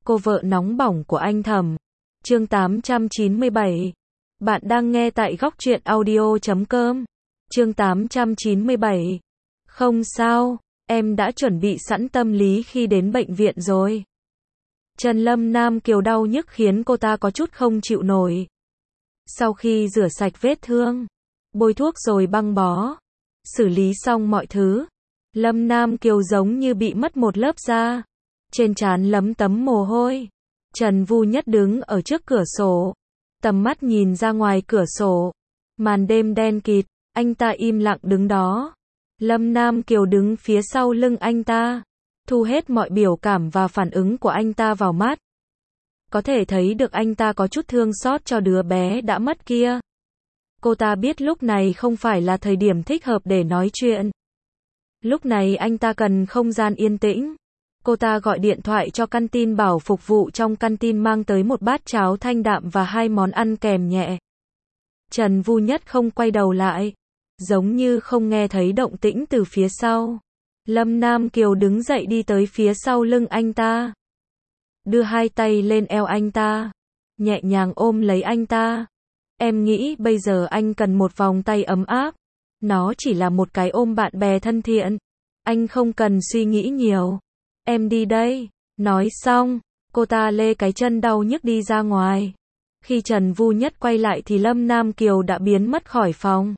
cô vợ nóng bỏng của anh Thẩm. Chương 897. Bạn đang nghe tại góc truyện audio.com. Chương 897. Không sao, em đã chuẩn bị sẵn tâm lý khi đến bệnh viện rồi. Trần Lâm Nam Kiều đau nhức khiến cô ta có chút không chịu nổi. Sau khi rửa sạch vết thương, bôi thuốc rồi băng bó, xử lý xong mọi thứ, Lâm Nam Kiều giống như bị mất một lớp da. Trên trán lấm tấm mồ hôi. Trần Vu Nhất đứng ở trước cửa sổ, tầm mắt nhìn ra ngoài cửa sổ. Màn đêm đen kịt, anh ta im lặng đứng đó. Lâm Nam Kiều đứng phía sau lưng anh ta, thu hết mọi biểu cảm và phản ứng của anh ta vào mắt. Có thể thấy được anh ta có chút thương xót cho đứa bé đã mất kia. Cô ta biết lúc này không phải là thời điểm thích hợp để nói chuyện. Lúc này anh ta cần không gian yên tĩnh. Cô ta gọi điện thoại cho căn tin bảo phục vụ trong căn tin mang tới một bát cháo thanh đạm và 2 món ăn kèm nhẹ. Trần Vu Nhất không quay đầu lại, giống như không nghe thấy động tĩnh từ phía sau. Lâm Nam Kiều đứng dậy đi tới phía sau lưng anh ta, đưa 2 tay lên eo anh ta, nhẹ nhàng ôm lấy anh ta. Em nghĩ bây giờ anh cần một vòng tay ấm áp. Nó chỉ là một cái ôm bạn bè thân thiện. Anh không cần suy nghĩ nhiều. Em đi đây. Nói xong, cô ta lê cái chân đau nhức đi ra ngoài. Khi Trần Vu Nhất quay lại thì Lâm Nam Kiều đã biến mất khỏi phòng.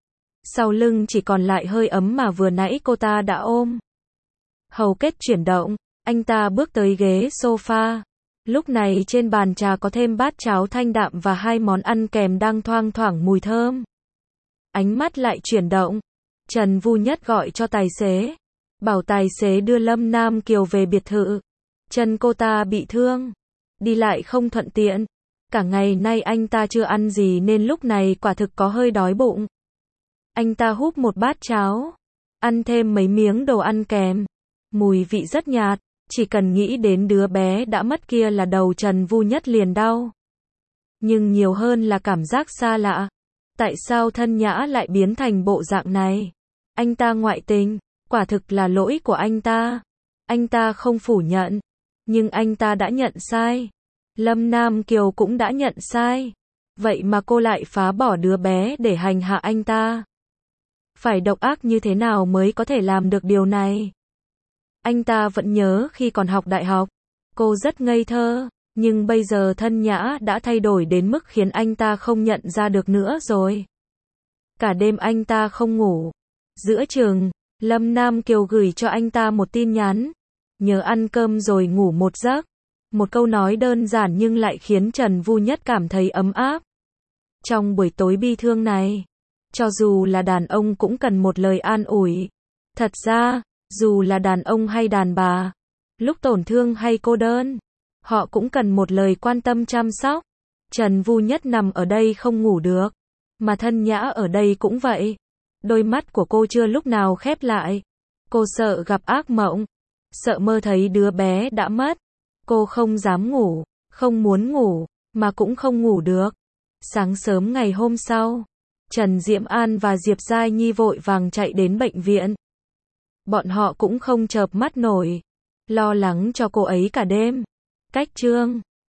Sau lưng chỉ còn lại hơi ấm mà vừa nãy cô ta đã ôm. Hầu kết chuyển động, anh ta bước tới ghế sofa. Lúc này trên bàn trà có thêm bát cháo thanh đạm và 2 món ăn kèm đang thoang thoảng mùi thơm. Ánh mắt lại chuyển động. Trần Vu Nhất gọi cho tài xế, bảo tài xế đưa Lâm Nam Kiều về biệt thự. Chân cô ta bị thương, đi lại không thuận tiện. Cả ngày nay anh ta chưa ăn gì nên lúc này quả thực có hơi đói bụng. Anh ta húp một bát cháo, ăn thêm mấy miếng đồ ăn kèm. Mùi vị rất nhạt, chỉ cần nghĩ đến đứa bé đã mất kia là đầu Trần Vu Nhất liền đau. Nhưng nhiều hơn là cảm giác xa lạ. Tại sao Thân Nhã lại biến thành bộ dạng này? Anh ta ngoại tình, quả thực là lỗi của anh ta. Anh ta không phủ nhận, nhưng anh ta đã nhận sai. Lâm Nam Kiều cũng đã nhận sai. Vậy mà cô lại phá bỏ đứa bé để hành hạ anh ta. Phải độc ác như thế nào mới có thể làm được điều này? Anh ta vẫn nhớ khi còn học đại học, cô rất ngây thơ, nhưng bây giờ Thân Nhã đã thay đổi đến mức khiến anh ta không nhận ra được nữa rồi. Cả đêm anh ta không ngủ. Giữa trường, Lâm Nam Kiều gửi cho anh ta một tin nhắn. Nhớ ăn cơm rồi ngủ một giấc. Một câu nói đơn giản nhưng lại khiến Trần Vu Nhất cảm thấy ấm áp. Trong buổi tối bi thương này, cho dù là đàn ông cũng cần một lời an ủi. Thật ra, dù là đàn ông hay đàn bà, lúc tổn thương hay cô đơn, họ cũng cần một lời quan tâm chăm sóc. Trần Vu Nhất nằm ở đây không ngủ được, mà Thân Nhã ở đây cũng vậy. Đôi mắt của cô chưa lúc nào khép lại. Cô sợ gặp ác mộng, sợ mơ thấy đứa bé đã mất. Cô không dám ngủ, không muốn ngủ, mà cũng không ngủ được. Sáng sớm ngày hôm sau, Trần Diễm An và Diệp Giai Nhi vội vàng chạy đến bệnh viện. Bọn họ cũng không chợp mắt nổi, lo lắng cho cô ấy cả đêm. Cách Trương